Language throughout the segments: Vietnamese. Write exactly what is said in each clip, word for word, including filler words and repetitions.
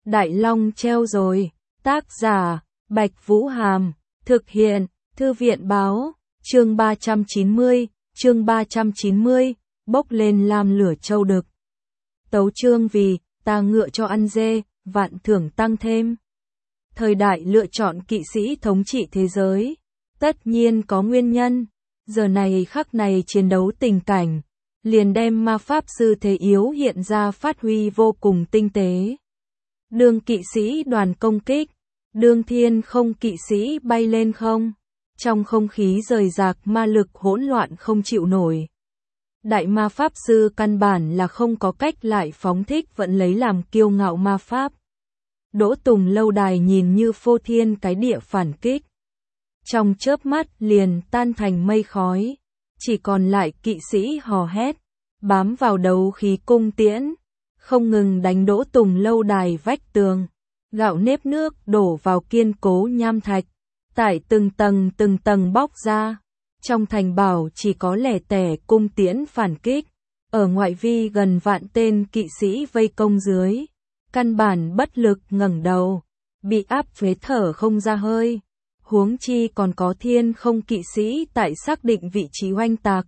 Đại Long treo rồi. Tác giả, Bạch Vũ Hàm. Thực hiện, Thư viện Báo. Chương ba trăm chín mươi, chương ba trăm chín mươi, bốc lên làm lửa châu đực. Tấu chương vì, ta ngựa cho ăn dê, vạn thưởng tăng thêm. Thời đại lựa chọn kỵ sĩ thống trị thế giới, tất nhiên có nguyên nhân. Giờ này khắc này chiến đấu tình cảnh, liền đem ma pháp sư thế yếu hiện ra phát huy vô cùng tinh tế. Đường kỵ sĩ đoàn công kích, đường thiên không kỵ sĩ bay lên không. Trong không khí rời rạc ma lực hỗn loạn không chịu nổi. Đại ma pháp sư căn bản là không có cách lại phóng thích vẫn lấy làm kiêu ngạo ma pháp. Đỗ Tùng lâu đài nhìn như phô thiên cái địa phản kích. Trong chớp mắt liền tan thành mây khói. Chỉ còn lại kỵ sĩ hò hét, bám vào đấu khí cung tiễn. Không ngừng đánh Đỗ Tùng lâu đài vách tường. Gạo nếp nước đổ vào kiên cố nham thạch. Tải từng tầng từng tầng bóc ra. Trong thành bảo chỉ có lẻ tẻ cung tiễn phản kích. Ở ngoại vi gần vạn tên kỵ sĩ vây công dưới. Căn bản bất lực ngẩng đầu. Bị áp phế thở không ra hơi. Huống chi còn có thiên không kỵ sĩ tại xác định vị trí oanh tạc.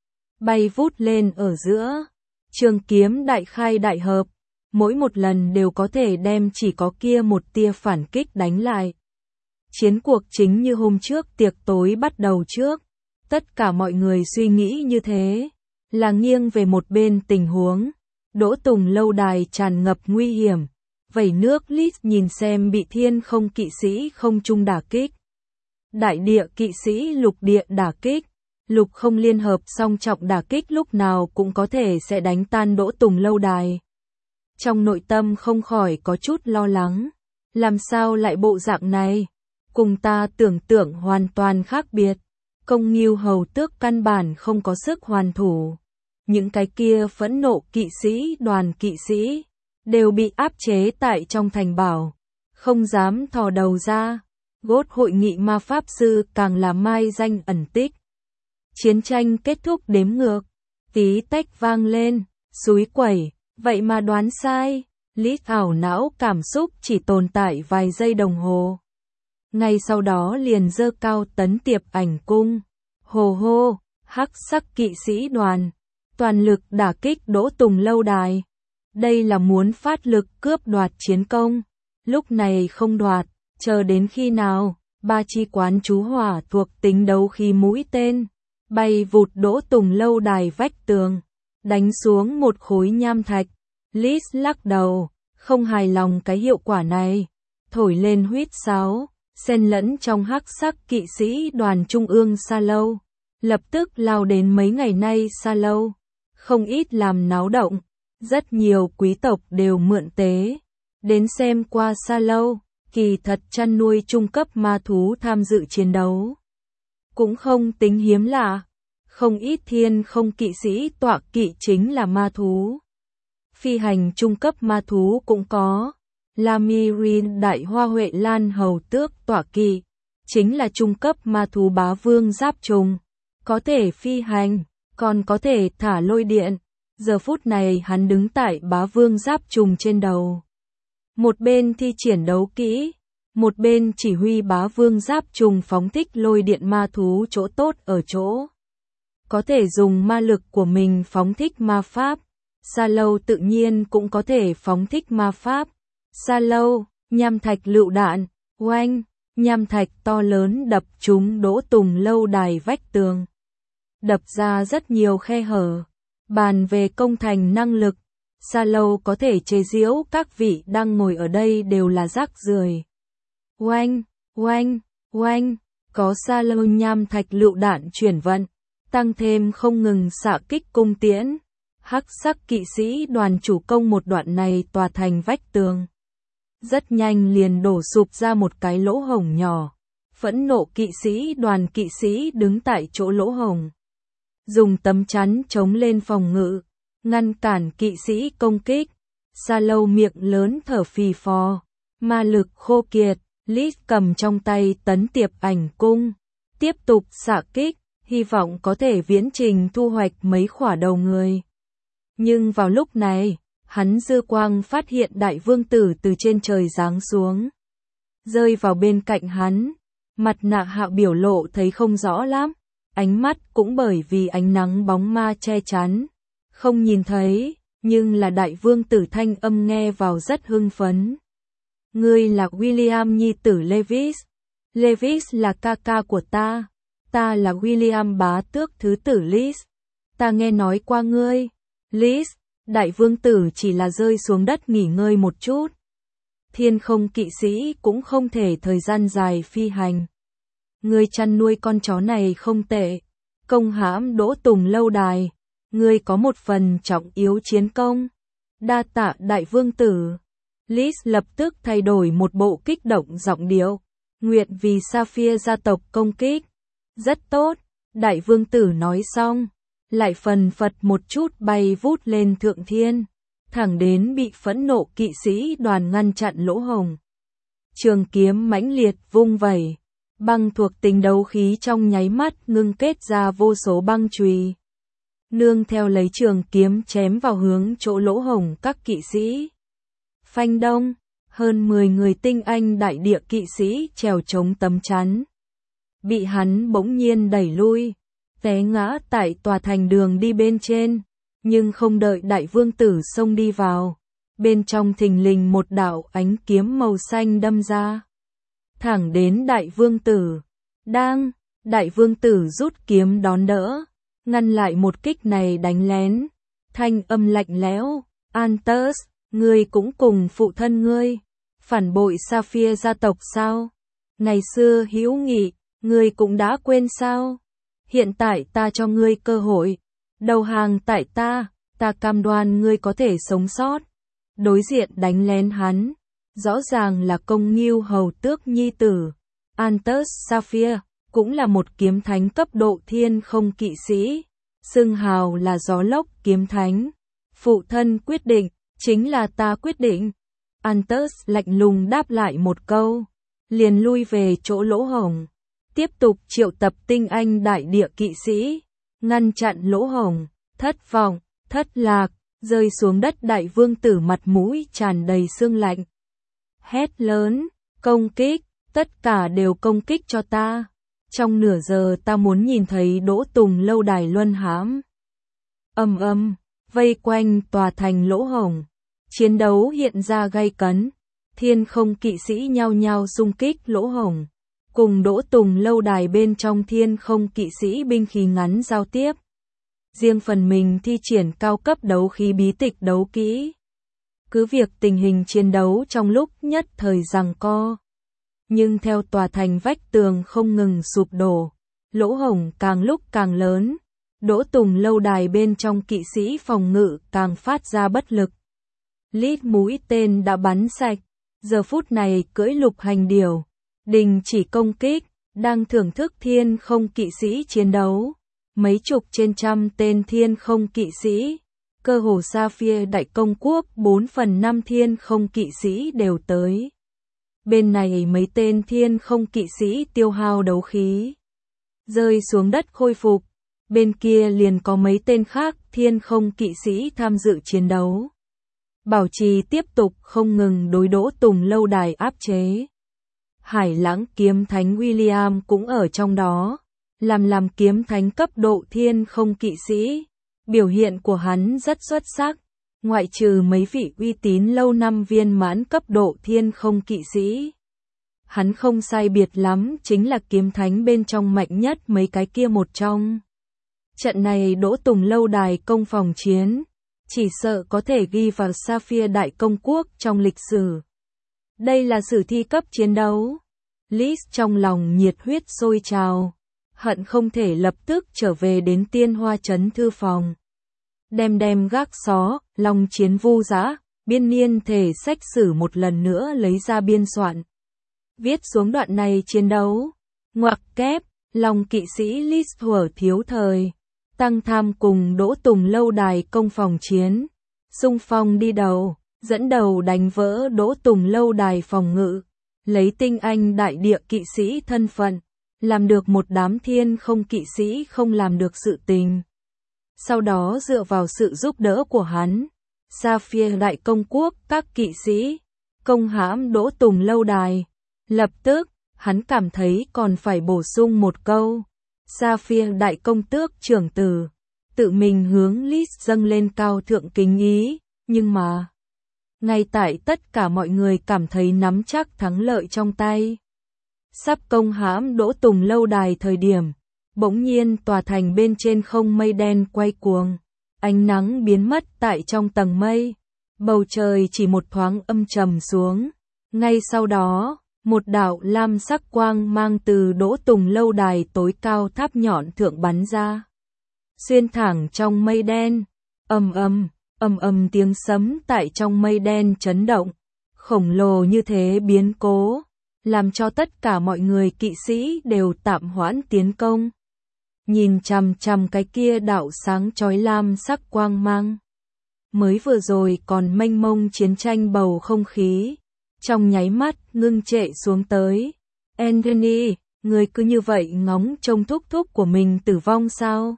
Bay vút lên ở giữa. Trường kiếm đại khai đại hợp. Mỗi một lần đều có thể đem chỉ có kia một tia phản kích đánh lại. Chiến cuộc chính như hôm trước tiệc tối bắt đầu trước. Tất cả mọi người suy nghĩ như thế. Là nghiêng về một bên tình huống. Đỗ Tùng lâu đài tràn ngập nguy hiểm. Vẩy nước lít nhìn xem bị thiên không kỵ sĩ không trung đả kích. Đại địa kỵ sĩ lục địa đả kích. Lục không liên hợp song trọng đả kích lúc nào cũng có thể sẽ đánh tan Đỗ Tùng lâu đài. Trong nội tâm không khỏi có chút lo lắng. Làm sao lại bộ dạng này? Cùng ta tưởng tượng hoàn toàn khác biệt. Công Nghiêu hầu tước căn bản không có sức hoàn thủ. Những cái kia phẫn nộ kỵ sĩ đoàn kỵ sĩ đều bị áp chế tại trong thành bảo. Không dám thò đầu ra. Gốt hội nghị ma pháp sư càng là mai danh ẩn tích. Chiến tranh kết thúc đếm ngược. Tí tách vang lên. Xúi quẩy. Vậy mà đoán sai. Lít ảo não cảm xúc chỉ tồn tại vài giây đồng hồ. Ngay sau đó liền giơ cao tấn tiệp ảnh cung. Hồ hô, hắc sắc kỵ sĩ đoàn. Toàn lực đả kích Đỗ Tùng lâu đài. Đây là muốn phát lực cướp đoạt chiến công. Lúc này không đoạt, chờ đến khi nào, ba chi quán chú hỏa thuộc tính đấu khí mũi tên. Bay vụt Đỗ Tùng lâu đài vách tường. Đánh xuống một khối nham thạch. Liz lắc đầu, không hài lòng cái hiệu quả này. Thổi lên huýt sáo. Xen lẫn trong hắc sắc kỵ sĩ đoàn trung ương Sa Lâu. Lập tức lao đến mấy ngày nay Sa Lâu. Không ít làm náo động. Rất nhiều quý tộc đều mượn tế. Đến xem qua Sa Lâu. Kỳ thật chăn nuôi trung cấp ma thú tham dự chiến đấu. Cũng không tính hiếm lạ. Không ít thiên không kỵ sĩ tọa kỵ chính là ma thú. Phi hành trung cấp ma thú cũng có. Lamirin đại hoa huệ lan hầu tước tọa kỵ, chính là trung cấp ma thú bá vương giáp trùng, có thể phi hành, còn có thể thả lôi điện. Giờ phút này hắn đứng tại bá vương giáp trùng trên đầu. Một bên thi triển đấu kỹ, một bên chỉ huy bá vương giáp trùng phóng thích lôi điện ma thú chỗ tốt ở chỗ. Có thể dùng ma lực của mình phóng thích ma pháp. Sa Lâu tự nhiên cũng có thể phóng thích ma pháp. Sa Lâu, nham thạch lựu đạn, oanh, nham thạch to lớn đập trúng Đỗ Tùng lâu đài vách tường. Đập ra rất nhiều khe hở. Bàn về công thành năng lực, Sa Lâu có thể chế giễu các vị đang ngồi ở đây đều là rác rưởi. Oanh, oanh, oanh, có Sa Lâu nham thạch lựu đạn chuyển vận, tăng thêm không ngừng xạ kích cung tiễn. Hắc sắc kỵ sĩ đoàn chủ công một đoạn này tòa thành vách tường. Rất nhanh liền đổ sụp ra một cái lỗ hổng nhỏ. Phẫn nộ kỵ sĩ đoàn kỵ sĩ đứng tại chỗ lỗ hổng. Dùng tấm chắn chống lên phòng ngự. Ngăn cản kỵ sĩ công kích. Sa Lâu miệng lớn thở phì phò. Ma lực khô kiệt. Liz cầm trong tay tấn tiệp ảnh cung. Tiếp tục xạ kích. Hy vọng có thể viễn trình thu hoạch mấy khỏa đầu người. Nhưng vào lúc này, Hắn dư quang phát hiện đại vương tử từ trên trời giáng xuống, rơi vào bên cạnh hắn. Mặt nạ Hạo biểu lộ thấy không rõ lắm, ánh mắt cũng bởi vì ánh nắng bóng ma che chắn, không nhìn thấy, nhưng là đại vương tử thanh âm nghe vào rất hưng phấn. Ngươi là William nhi tử Lewis. Lewis là ca ca của ta. Ta là William bá tước thứ tử Liz. Ta nghe nói qua ngươi. Liz, đại vương tử chỉ là rơi xuống đất nghỉ ngơi một chút. Thiên không kỵ sĩ cũng không thể thời gian dài phi hành. Ngươi chăn nuôi con chó này không tệ. Công hãm Đỗ Tùng lâu đài. Ngươi có một phần trọng yếu chiến công. Đa tạ đại vương tử. Liz lập tức thay đổi một bộ kích động giọng điệu. Nguyện vì Sapphire gia tộc công kích. Rất tốt, đại vương tử nói xong, lại phần phật một chút bay vút lên thượng thiên, thẳng đến bị phẫn nộ kỵ sĩ đoàn ngăn chặn lỗ hổng. Trường kiếm mãnh liệt vung vẩy, băng thuộc tính đấu khí trong nháy mắt ngưng kết ra vô số băng chùy. Nương theo lấy trường kiếm chém vào hướng chỗ lỗ hổng các kỵ sĩ. Phanh đông, hơn mười người tinh anh đại địa kỵ sĩ trèo chống tấm chắn. Bị hắn bỗng nhiên đẩy lui, té ngã tại tòa thành đường đi bên trên, nhưng không đợi đại vương tử xông đi vào. Bên trong thình lình một đạo ánh kiếm màu xanh đâm ra. Thẳng đến đại vương tử. Đang, đại vương tử rút kiếm đón đỡ, ngăn lại một kích này đánh lén. Thanh âm lạnh lẽo, Antus, ngươi cũng cùng phụ thân ngươi, phản bội Sapphire gia tộc sao? Ngày xưa hữu nghị, ngươi cũng đã quên sao? Hiện tại ta cho ngươi cơ hội, đầu hàng tại ta, ta cam đoan ngươi có thể sống sót. Đối diện đánh lén hắn, rõ ràng là Công Ngưu hầu tước nhi tử, Antus Sapphire, cũng là một kiếm thánh cấp độ thiên không kỵ sĩ, xưng hào là gió lốc kiếm thánh. Phụ thân quyết định, chính là ta quyết định. Antus lạnh lùng đáp lại một câu, liền lui về chỗ lỗ hổng, tiếp tục triệu tập tinh anh đại địa kỵ sĩ, ngăn chặn lỗ hổng. Thất vọng, thất lạc, rơi xuống đất đại vương tử mặt mũi tràn đầy sương lạnh. Hét lớn, công kích, tất cả đều công kích cho ta. Trong nửa giờ ta muốn nhìn thấy Đỗ Tùng lâu đài luân hãm. Ầm ầm, vây quanh tòa thành lỗ hổng. Chiến đấu hiện ra gay cấn, thiên không kỵ sĩ nhao nhao xung kích lỗ hổng, cùng Đỗ Tùng lâu đài bên trong thiên không kỵ sĩ binh khí ngắn giao tiếp. Riêng phần mình thi triển cao cấp đấu khí bí tịch đấu kỹ. Cứ việc tình hình chiến đấu trong lúc nhất thời giằng co, nhưng theo tòa thành vách tường không ngừng sụp đổ, lỗ hổng càng lúc càng lớn, Đỗ Tùng lâu đài bên trong kỵ sĩ phòng ngự càng phát ra bất lực. Lít mũi tên đã bắn sạch, giờ phút này cưỡi lục hành điểu, đình chỉ công kích, đang thưởng thức thiên không kỵ sĩ chiến đấu. Mấy chục trên trăm tên thiên không kỵ sĩ, cơ hồ Sapphire đại công quốc bốn phần năm thiên không kỵ sĩ đều tới. Bên này mấy tên thiên không kỵ sĩ tiêu hao đấu khí, rơi xuống đất khôi phục, bên kia liền có mấy tên khác thiên không kỵ sĩ tham dự chiến đấu. Bảo trì tiếp tục không ngừng đối Đỗ Tùng lâu đài áp chế. Hải Lãng kiếm thánh William cũng ở trong đó, làm làm kiếm thánh cấp độ thiên không kỵ sĩ. Biểu hiện của hắn rất xuất sắc, ngoại trừ mấy vị uy tín lâu năm viên mãn cấp độ thiên không kỵ sĩ. Hắn không sai biệt lắm chính là kiếm thánh bên trong mạnh nhất mấy cái kia một trong. Trận này Đỗ Tùng lâu đài công phòng chiến, chỉ sợ có thể ghi vào Sapphire đại công quốc trong lịch sử. Đây là sử thi cấp chiến đấu. Liz trong lòng nhiệt huyết sôi trào, hận không thể lập tức trở về đến Tiên Hoa Trấn thư phòng. Đem đem gác xó, long chiến vu dã, biên niên thể sách sử một lần nữa lấy ra biên soạn. Viết xuống đoạn này chiến đấu. Ngoặc kép, lòng kỵ sĩ Liz thuở thiếu thời. Tăng tham cùng Đỗ Tùng lâu đài công phòng chiến. Xung phong đi đầu, dẫn đầu đánh vỡ Đỗ Tùng lâu đài phòng ngự. Lấy tinh anh đại địa kỵ sĩ thân phận, làm được một đám thiên không kỵ sĩ không làm được sự tình. Sau đó dựa vào sự giúp đỡ của hắn, Sapphire đại công quốc các kỵ sĩ, công hãm Đỗ Tùng lâu đài. Lập tức, hắn cảm thấy còn phải bổ sung một câu. Sapphire đại công tước trưởng tử, tự mình hướng Lis dâng lên cao thượng kính ý, nhưng mà, ngay tại tất cả mọi người cảm thấy nắm chắc thắng lợi trong tay, sắp công hãm Đỗ Tùng lâu đài thời điểm, bỗng nhiên tòa thành bên trên không mây đen quay cuồng, ánh nắng biến mất tại trong tầng mây, bầu trời chỉ một thoáng âm trầm xuống, ngay sau đó, một đạo lam sắc quang mang từ Đỗ Tùng lâu đài tối cao tháp nhọn thượng bắn ra, xuyên thẳng trong mây đen, ầm ầm, ầm ầm tiếng sấm tại trong mây đen chấn động, khổng lồ như thế biến cố, làm cho tất cả mọi người kỵ sĩ đều tạm hoãn tiến công. Nhìn chằm chằm cái kia đạo sáng chói lam sắc quang mang. Mới vừa rồi còn mênh mông chiến tranh bầu không khí, trong nháy mắt ngưng trệ xuống tới. Anthony, người cứ như vậy ngóng trông thúc thúc của mình tử vong sao?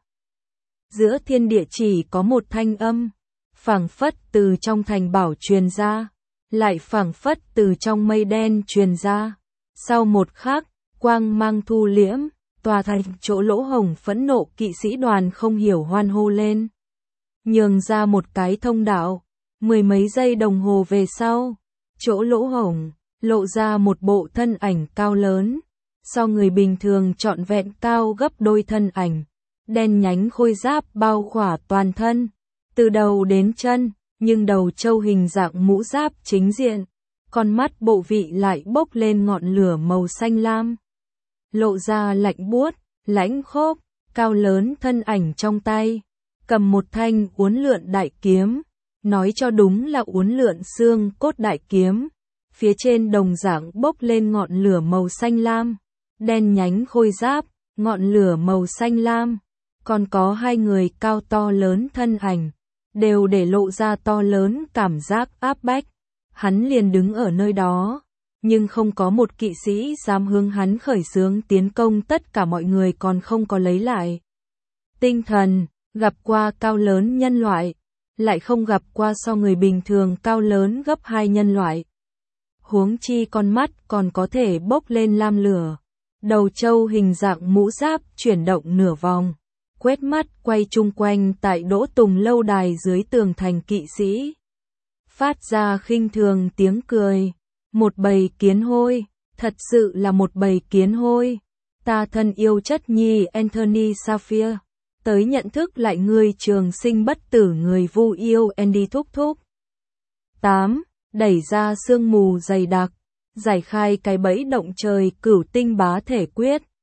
Giữa thiên địa chỉ có một thanh âm, phảng phất từ trong thành bảo truyền ra, lại phảng phất từ trong mây đen truyền ra. Sau một khắc, quang mang thu liễm, tòa thành chỗ lỗ hổng phẫn nộ kỵ sĩ đoàn không hiểu hoan hô lên. Nhường ra một cái thông đạo, mười mấy giây đồng hồ về sau, chỗ lỗ hổng, lộ ra một bộ thân ảnh cao lớn, so người bình thường trọn vẹn cao gấp đôi thân ảnh, đen nhánh khôi giáp bao khỏa toàn thân, từ đầu đến chân, nhưng đầu trâu hình dạng mũ giáp chính diện, con mắt bộ vị lại bốc lên ngọn lửa màu xanh lam. Lộ ra lạnh buốt, lãnh khốc, cao lớn thân ảnh trong tay, cầm một thanh uốn lượn đại kiếm, nói cho đúng là uốn lượn xương cốt đại kiếm, phía trên đồng dạng bốc lên ngọn lửa màu xanh lam, đen nhánh khôi giáp, ngọn lửa màu xanh lam, còn có hai người cao to lớn thân ảnh, đều để lộ ra to lớn cảm giác áp bách, hắn liền đứng ở nơi đó. Nhưng không có một kỵ sĩ dám hướng hắn khởi xướng tiến công, tất cả mọi người còn không có lấy lại tinh thần, gặp qua cao lớn nhân loại, lại không gặp qua so người bình thường cao lớn gấp hai nhân loại. Huống chi con mắt còn có thể bốc lên lam lửa, đầu trâu hình dạng mũ giáp chuyển động nửa vòng, quét mắt quay chung quanh tại Đỗ Tùng lâu đài dưới tường thành kỵ sĩ. Phát ra khinh thường tiếng cười. Một bầy kiến hôi, thật sự là một bầy kiến hôi. Ta thân yêu chất nhi Anthony Sapphire, tới nhận thức lại người trường sinh bất tử người vu yêu Andy thúc thúc. tám. Đẩy ra sương mù dày đặc, giải khai cái bẫy động trời cửu tinh bá thể quyết.